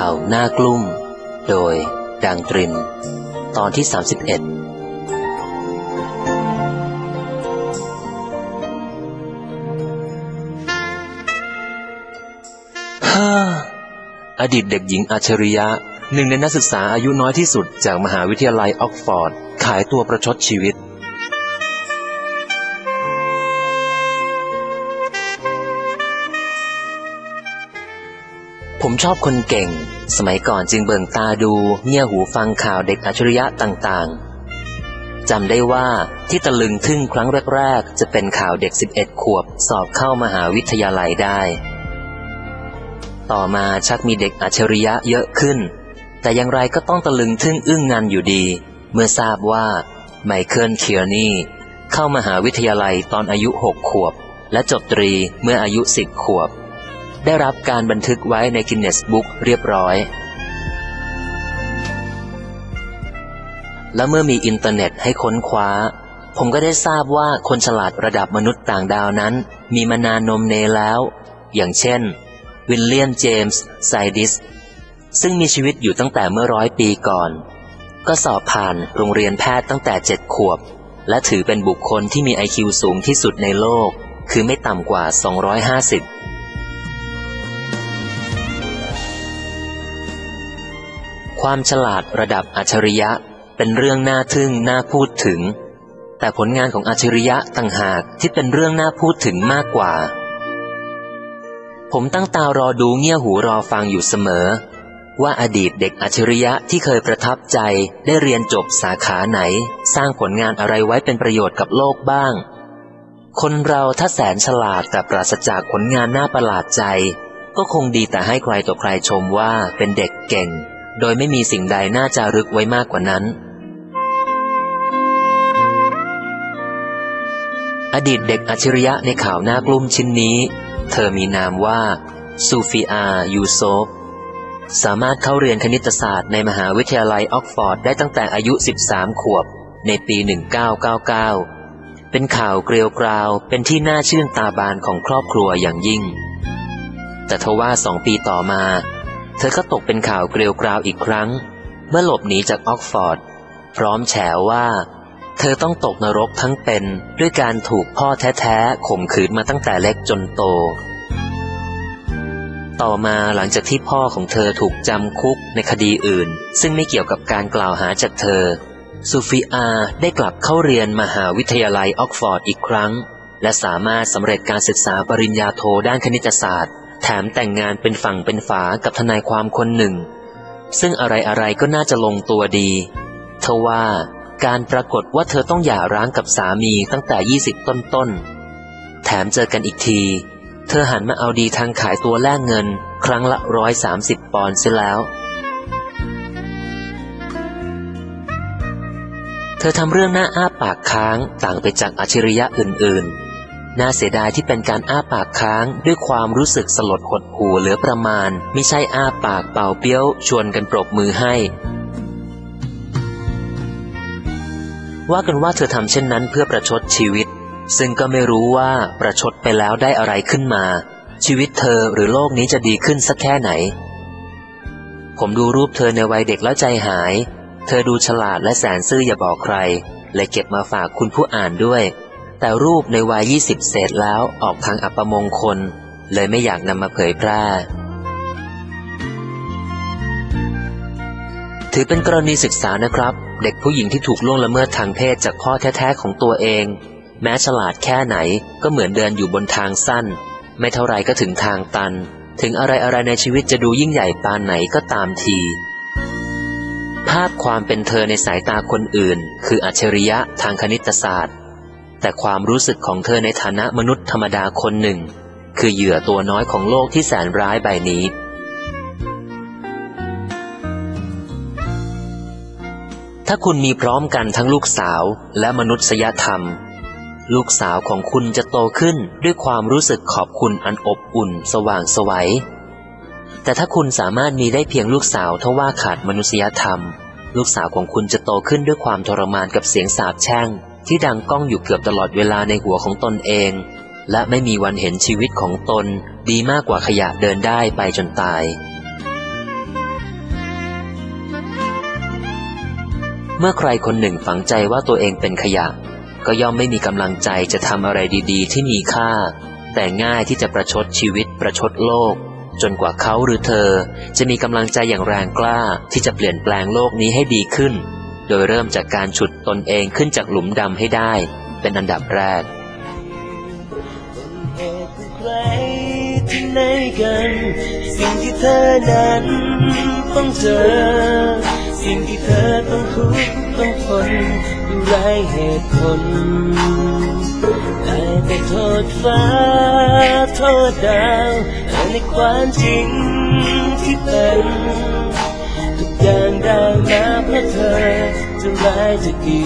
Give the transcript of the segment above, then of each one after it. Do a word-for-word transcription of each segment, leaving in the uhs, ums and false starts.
าวหน้ากลุ่มโดยดังตรินตอนที่สามสิบเอ็ดฮ่าอดีตเด็กหญิงอัจฉริยะหนึ่งในนักศึกษาอายุน้อยที่สุดจากมหาวิทยาลัยออกฟอร์ดขายตัวประชดชีวิตผมชอบคนเก่งสมัยก่อนจึงเบิ่งตาดูเงี่ยหูฟังข่าวเด็กอัจฉริยะต่างๆจำได้ว่าที่ตะลึงทึ่งครั้งแรกๆจะเป็นข่าวเด็กสิบเอ็ดขวบสอบเข้ามหาวิทยาลัยได้ต่อมาชักมีเด็กอัจฉริยะเยอะขึ้นแต่อย่างไรก็ต้องตะลึงทึ่งอึ้งงันอยู่ดีเมื่อทราบว่าไมเคิลเคียร์นีเข้ามหาวิทยาลัยตอนอายุหกขวบและจบตรีเมื่ออายุสิบขวบได้รับการบันทึกไว้ในกินเนสบุ๊กเรียบร้อยและเมื่อมีอินเทอร์เน็ตให้ค้นคว้าผมก็ได้ทราบว่าคนฉลาดระดับมนุษย์ต่างดาวนั้นมีมานานนมเนแล้วอย่างเช่นวิลเลียมเจมส์ไซดิสซึ่งมีชีวิตอยู่ตั้งแต่เมื่อร้อยปีก่อนก็สอบผ่านโรงเรียนแพทย์ตั้งแต่เจ็ดขวบและถือเป็นบุคคลที่มี ไอ คิว สูงที่สุดในโลกคือไม่ต่ำกว่าสองร้อยห้าสิบความฉลาดระดับอัจฉริยะเป็นเรื่องน่าทึ่งน่าพูดถึงแต่ผลงานของอัจฉริยะต่างหากที่เป็นเรื่องน่าพูดถึงมากกว่าผมตั้งตารอดูเงี่ยหูรอฟังอยู่เสมอว่าอดีตเด็กอัจฉริยะที่เคยประทับใจได้เรียนจบสาขาไหนสร้างผลงานอะไรไว้เป็นประโยชน์กับโลกบ้างคนเราถ้าแสนฉลาดแต่ปราศจากผลงานน่าประหลาดใจก็คงดีแต่ให้ใครต่อใครชมว่าเป็นเด็กเก่งโดยไม่มีสิ่งใดน่าจารึกไว้มากกว่านั้นอดีตเด็กอัจฉริยะในข่าวหน้ากลุ้มชิ้นนี้เธอมีนามว่าซูฟีอายูโซฟสามารถเข้าเรียนคณิตศาสตร์ในมหาวิทยาลัยออกฟอร์ดได้ตั้งแต่อายุสิบสามขวบในปีหนึ่งพันเก้าร้อยเก้าสิบเก้าเป็นข่าวเกลียวกราวเป็นที่น่าชื่นตาบานของครอบครัวอย่างยิ่งแต่ทว่าสองปีต่อมาเธอก็ตกเป็นข่าวเกลียวกราวอีกครั้งเมื่อหลบหนีจากออกฟอร์ดพร้อมแฉว่าเธอต้องตกนรกทั้งเป็นด้วยการถูกพ่อแท้ๆข่มขืนมาตั้งแต่เล็กจนโตต่อมาหลังจากที่พ่อของเธอถูกจำคุกในคดีอื่นซึ่งไม่เกี่ยวกับการกล่าวหาจากเธอซูฟีอาได้กลับเข้าเรียนมหาวิทยาลัยออกฟอร์ดอีกครั้งและสามารถสำเร็จการศึกษาปริญญาโทด้านคณิตศาสตร์แถมแต่งงานเป็นฝั่งเป็นฝากับทนายความคนหนึ่งซึ่งอะไรๆก็น่าจะลงตัวดีทว่าการปรากฏว่าเธอต้องหย่าร้างกับสามีตั้งแต่ยี่สิบต้นๆแถมเจอกันอีกทีเธอหันมาเอาดีทางขายตัวแลกเงินครั้งละร้อยสามสิบปอนด์เสียแล้วเธอทำเรื่องหน้าอ้าปากค้างต่างไปจากอัจฉริยะอื่นๆน่าเสียดายที่เป็นการอ้าปากค้างด้วยความรู้สึกสลดหดหู่เหลือประมาณไม่ใช่อ้าปากเป่าเปี้ยวชวนกันปรบมือให้ว่ากันว่าเธอทำเช่นนั้นเพื่อประชดชีวิตซึ่งก็ไม่รู้ว่าประชดไปแล้วได้อะไรขึ้นมาชีวิตเธอหรือโลกนี้จะดีขึ้นสักแค่ไหนผมดูรูปเธอในวัยเด็กแล้วใจหายเธอดูฉลาดและแสนซื่ออย่าบอกใครเลยเก็บมาฝากคุณผู้อ่านด้วยแต่รูปในวัยยี่สิบเศษแล้วออกทางอัปมงคลเลยไม่อยากนำมาเผยแพร่ถือเป็นกรณีศึกษานะครับเด็กผู้หญิงที่ถูกล่วงละเมิดทางเพศจากพ่อแท้ๆของตัวเองแม้ฉลาดแค่ไหนก็เหมือนเดินอยู่บนทางสั้นไม่เท่าไรก็ถึงทางตันถึงอะไรๆในชีวิตจะดูยิ่งใหญ่ปานไหนก็ตามทีภาพความเป็นเธอในสายตาคนอื่นคืออัจฉริยะทางคณิตศาสตร์แต่ความรู้สึกของเธอในฐานะมนุษย์ธรรมดาคนหนึ่งคือเหยื่อตัวน้อยของโลกที่แสนร้ายใบนี้ถ้าคุณมีพร้อมกันทั้งลูกสาวและมนุษยธรรมลูกสาวของคุณจะโตขึ้นด้วยความรู้สึกขอบคุณอันอบอุ่นสว่างไสวแต่ถ้าคุณสามารถมีได้เพียงลูกสาวทว่าขาดมนุษยธรรมลูกสาวของคุณจะโตขึ้นด้วยความทรมานกับเสียงสาปแช่งที่ดังก้องอยู่เกือบตลอดเวลาในหัวของตนเองและไม่มีวันเห็นชีวิตของตนดีมากกว่าขยะเดินได้ไปจนตายเมื่อใครคนหนึ่งฝังใจว่าตัวเองเป็นขยะก็ย่อมไม่มีกำลังใจจะทำอะไรดีๆที่มีค่าแต่ง่ายที่จะประชดชีวิตประชดโลกจนกว่าเขาหรือเธอจะมีกำลังใจอย่างแรงกล้าที่จะเปลี่ยนแปลงโลกนี้ให้ดีขึ้นโดยเริ่มจากการฉุดตนเองขึ้นจากหลุมดำให้ได้เป็นอันดับแรกที่ไหนกันสิ่งที่เธอนั้นต้องเจอสิ่งที่เธอต้องทุกข์ต้องทนอยู่ไรเหตุผลได้แต่โทษฟ้าโทษดาวในความจริงที่เป็นทุกอย่างได้มาเพราะเธอจะร้ายจะดี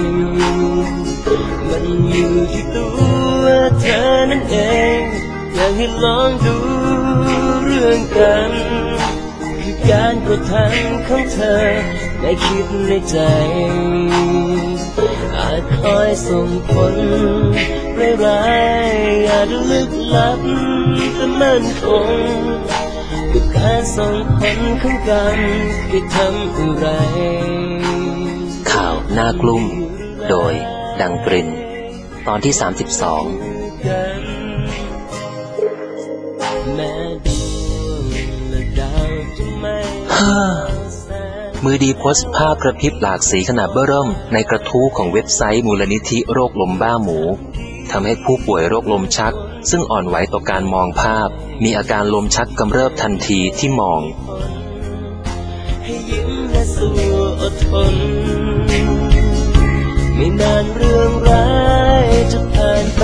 มันอยู่ที่ตัวเธอนั่นเองอยากให้ลองดูเรื่องกันคือการกระทำของเธอได้คิดในใจอาจคอยส่งผลร้ายๆอาจลึกลับแต่มั่นคงกับการส่งผลของกันที่ทำอะไรข่าวหน้ากลุ่มโดยดังปรินตอนที่สามสิบสองมือดีโพสต์ภาพกระพริบหลากสีขนาดเบ้อเริ่มในกระทู้ของเว็บไซต์มูลนิธิโรคลมบ้าหมูทำให้ผู้ป่วยโรคลมชักซึ่งอ่อนไหวต่อการมองภาพมีอาการลมชักกำเริบทันทีที่มองให้ยิ้มและสู้อดทนไม่นานเรื่องร้ายจะผ่านไป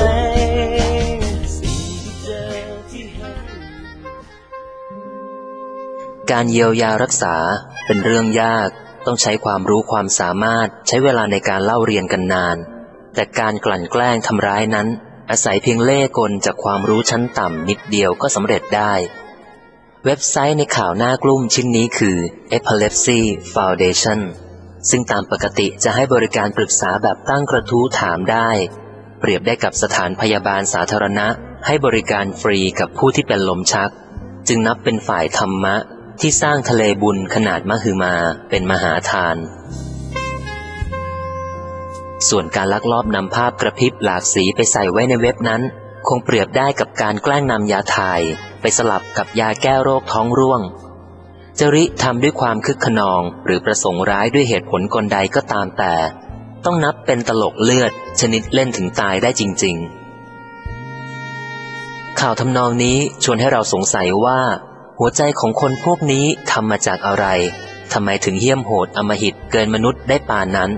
การเยียวยารักษาเป็นเรื่องยากต้องใช้ความรู้ความสามารถใช้เวลาในการเล่าเรียนกันนานแต่การกลั่นแกล้งทำร้ายนั้นอาศัยเพียงเล่ห์กลจากความรู้ชั้นต่ำนิดเดียวก็สำเร็จได้เว็บไซต์ในข่าวหน้ากลุ่มชิ้นนี้คือ Epilepsy Foundation ซึ่งตามปกติจะให้บริการปรึกษาแบบตั้งกระทู้ถามได้เปรียบได้กับสถานพยาบาลสาธารณะให้บริการฟรีกับผู้ที่เป็นลมชักจึงนับเป็นฝ่ายธรรมะที่สร้างทะเลบุญขนาดมหึมาเป็นมหาทานส่วนการลักลอบนำภาพกระพริบหลากสีไปใส่ไว้ในเว็บนั้นคงเปรียบได้กับการแกล้งนำยาถ่ายไปสลับกับยาแก้โรคท้องร่วงจริทำด้วยความคึกขนองหรือประสงค์ร้ายด้วยเหตุผลกลใดก็ตามแต่ต้องนับเป็นตลกเลือดชนิดเล่นถึงตายได้จริงๆข่าวทำนองนี้ชวนให้เราสงสัยว่าหัวใจของคนพวกนี้ทำมาจากอะไรทำไมถึงเหี้ยมโหดอำมหิตเกินมนุษย์ได้ป่านนั้น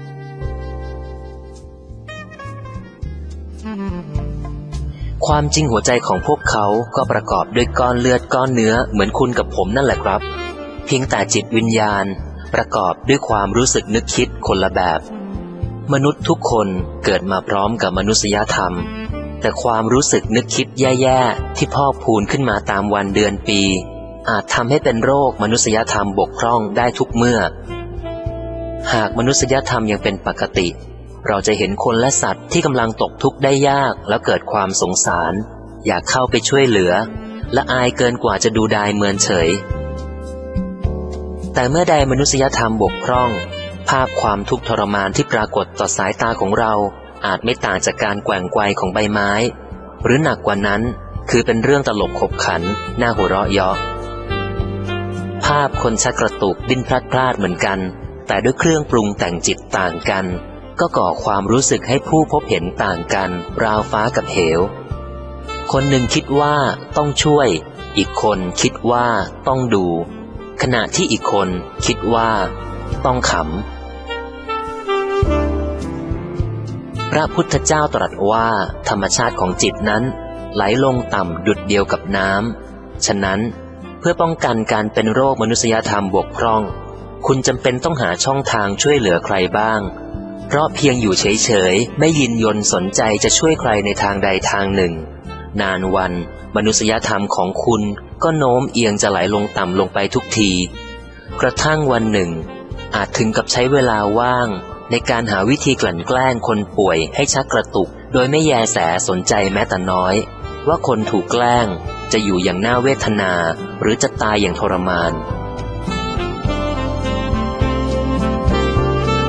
ความจริงหัวใจของพวกเขาก็ประกอบด้วยก้อนเลือดก้อนเนื้อเหมือนคุณกับผมนั่นแหละครับเพียงแต่จิตวิญญาณประกอบด้วยความรู้สึกนึกคิดคนละแบบมนุษย์ทุกคนเกิดมาพร้อมกับมนุษยธรรมแต่ความรู้สึกนึกคิดแย่ๆที่พอกพูนขึ้นมาตามวันเดือนปีอาจทำให้เป็นโรคมนุษยธรรมบกพร่องได้ทุกเมื่อหากมนุษยธรรมยังเป็นปกติเราจะเห็นคนและสัตว์ที่กำลังตกทุกข์ได้ยากแล้วเกิดความสงสารอยากเข้าไปช่วยเหลือและอายเกินกว่าจะดูดายเมินเฉยแต่เมื่อใดมนุษยธรรมบกพร่องภาพความทุกข์ทรมานที่ปรากฏต่อสายตาของเราอาจไม่ต่างจากการแกว่งไกวของใบไม้หรือหนักกว่านั้นคือเป็นเรื่องตลกขบขันน่าหัวเราะเยาะภาพคนชักกระตุกดิ้นพลัดพรากเหมือนกันแต่ด้วยเครื่องปรุงแต่งจิตต่างกันก็ก่อความรู้สึกให้ผู้พบเห็นต่างกันราวฟ้ากับเหวคนหนึ่งคิดว่าต้องช่วยอีกคนคิดว่าต้องดูขณะที่อีกคนคิดว่าต้องขำพระพุทธเจ้าตรัสว่าธรรมชาติของจิตนั้นไหลลงต่ำดุจเดียวกับน้ำฉะนั้นเพื่อป้องกันการเป็นโรคมนุษยธรรมบกพร่องคุณจำเป็นต้องหาช่องทางช่วยเหลือใครบ้างเพราะเพียงอยู่เฉยๆไม่ยินยนสนใจจะช่วยใครในทางใดทางหนึ่งนานวันมนุษยธรรมของคุณก็โน้มเอียงจะไหลลงต่ำลงไปทุกทีกระทั่งวันหนึ่งอาจถึงกับใช้เวลาว่างในการหาวิธีกลั่นแกล้งคนป่วยให้ชักกระตุกโดยไม่แยแสสนใจแม้แต่น้อยว่าคนถูกแกล้งจะอยู่อย่างน่าเวทนาหรือจะตายอย่างทรมาน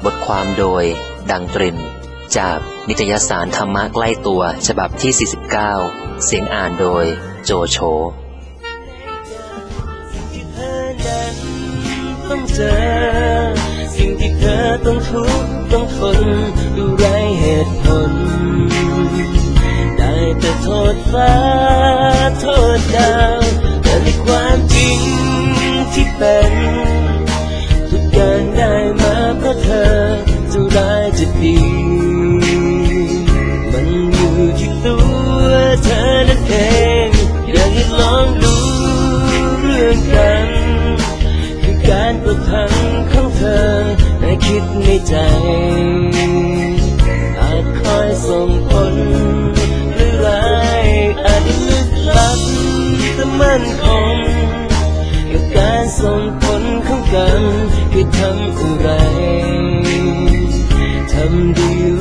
บทความโดยดังตรินจากนิตยสารธรรมะใกล้ตัวฉบับที่สี่สิบเก้าเสียงอ่านโดยโจโฉต้องเจอสิ่งที่เธอต้องทุกข์ต้องทนดูไรเหตุผลได้แต่โทษฟ้าโทษดาวแต่ในความจริงที่เป็นทุกอย่างได้มาเพราะเธอจะร้ายจะดีมันอยู่ที่ตัวเธอนั่นเองอยากให้ลองดูเรื่องกันการประทังของเธอได้คิดในใจอาจคอยส่งผลหรือร้ายอาจลึกลับแต่มั่นคงกับการส่งผลของกันคือทำอะไรทำดี